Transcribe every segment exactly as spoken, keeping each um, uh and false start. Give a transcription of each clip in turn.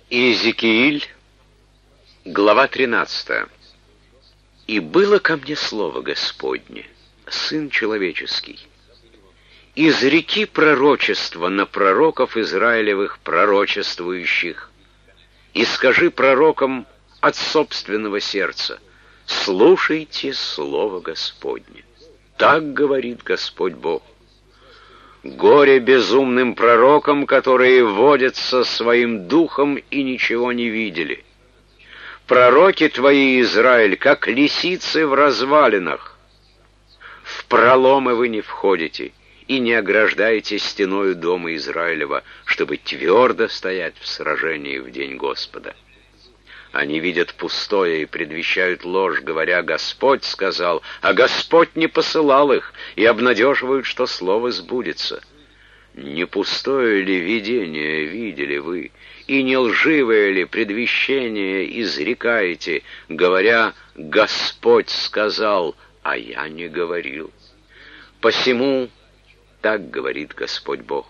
Иезекииль, глава тринадцатая. «И было ко мне слово Господне, Сын человеческий, изреки пророчество на пророков Израилевых пророчествующих, и скажи пророкам от собственного сердца: слушайте слово Господне. Так говорит Господь Бог. Горе безумным пророкам, которые водятся своим духом и ничего не видели. Пророки твои, Израиль, как лисицы в развалинах. В проломы вы не входите и не ограждаете стеною дома Израилева, чтобы твердо стоять в сражении в день Господа. Они видят пустое и предвещают ложь, говоря: Господь сказал, а Господь не посылал их, и обнадеживают, что слово сбудется. Не пустое ли видение видели вы, и не лживое ли предвещение изрекаете, говоря: Господь сказал, а я не говорил? Посему так говорит Господь Бог.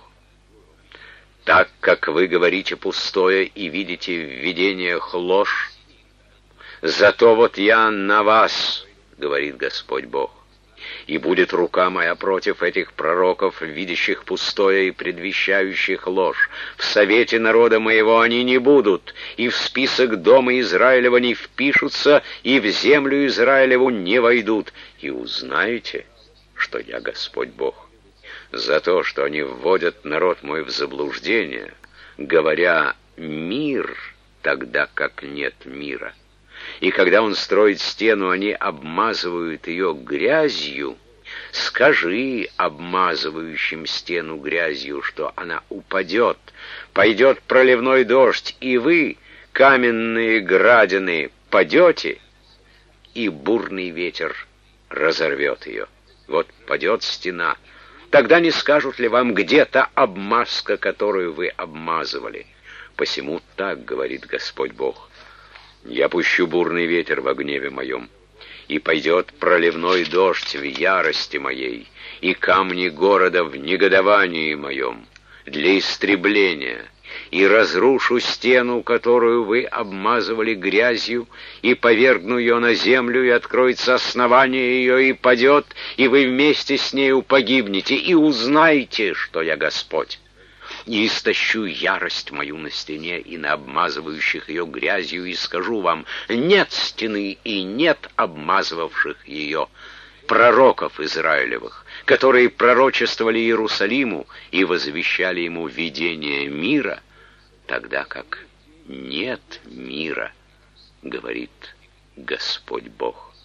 Так как вы говорите пустое и видите в видениях ложь, зато вот я на вас, говорит Господь Бог, и будет рука моя против этих пророков, видящих пустое и предвещающих ложь. В совете народа моего они не будут, и в список дома Израилева не впишутся, и в землю Израилеву не войдут. И узнаете, что я Господь Бог. За то, что они вводят народ мой в заблуждение, говоря: мир, тогда как нет мира. И когда он строит стену, они обмазывают ее грязью. Скажи обмазывающим стену грязью, что она упадет, пойдет проливной дождь, и вы, каменные градины, падете, и бурный ветер разорвет ее. Вот падет стена. Тогда не скажут ли вам: где-то обмазка, которую вы обмазывали? Посему так говорит Господь Бог: я пущу бурный ветер во гневе моем, и пойдет проливной дождь в ярости моей, и камни города в негодовании моем, для истребления, и разрушу стену, которую вы обмазывали грязью, и повергну ее на землю, и откроется основание ее, и падет, и вы вместе с нею погибнете, и узнаете, что я Господь. И истощу ярость мою на стене и на обмазывающих ее грязью, и скажу вам: нет стены и нет обмазывавших ее пророков Израилевых, которые пророчествовали Иерусалиму и возвещали ему видение мира, тогда как нет мира, говорит Господь Бог.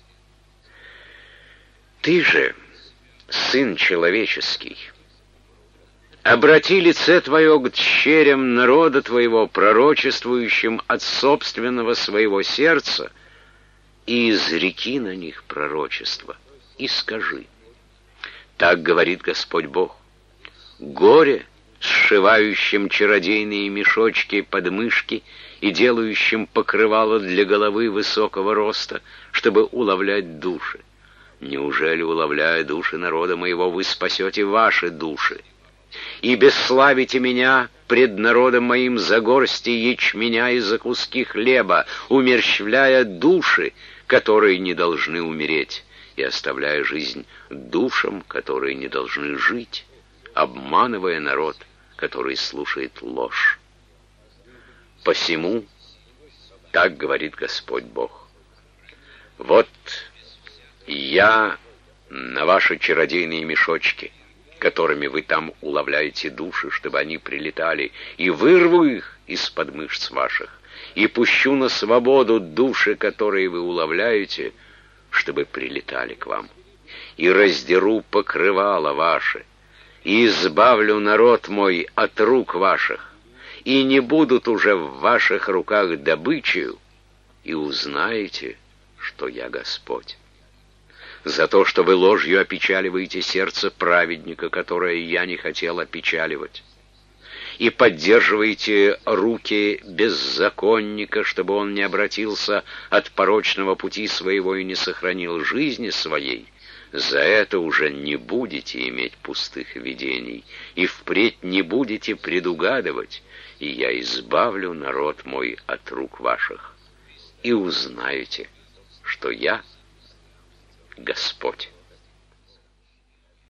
Ты же, Сын человеческий, обрати лице твое к дщерям народа твоего, пророчествующим от собственного своего сердца, и изреки на них пророчество, и скажи: так говорит Господь Бог. Горе сшивающим чародейные мешочки под мышки и делающим покрывало для головы высокого роста, чтобы уловлять души. Неужели, уловляя души народа моего, вы спасете ваши души? И бесславите меня пред народом моим за горсти ячменя и за куски хлеба, умерщвляя души, которые не должны умереть, и оставляя жизнь душам, которые не должны жить, обманывая народ, который слушает ложь. Посему так говорит Господь Бог: вот я на ваши чародейные мешочки, которыми вы там уловляете души, чтобы они прилетали, и вырву их из-под мышц ваших, и пущу на свободу души, которые вы уловляете, чтобы прилетали к вам, и раздеру покрывало ваше, и избавлю народ мой от рук ваших, и не будут уже в ваших руках добычею, и узнаете, что я Господь. За то, что вы ложью опечаливаете сердце праведника, которое я не хотел опечаливать, и поддерживаете руки беззаконника, чтобы он не обратился от порочного пути своего и не сохранил жизни своей, За это уже не будете иметь пустых видений, и впредь не будете предугадывать, и я избавлю народ мой от рук ваших, и узнаете, что я Господь».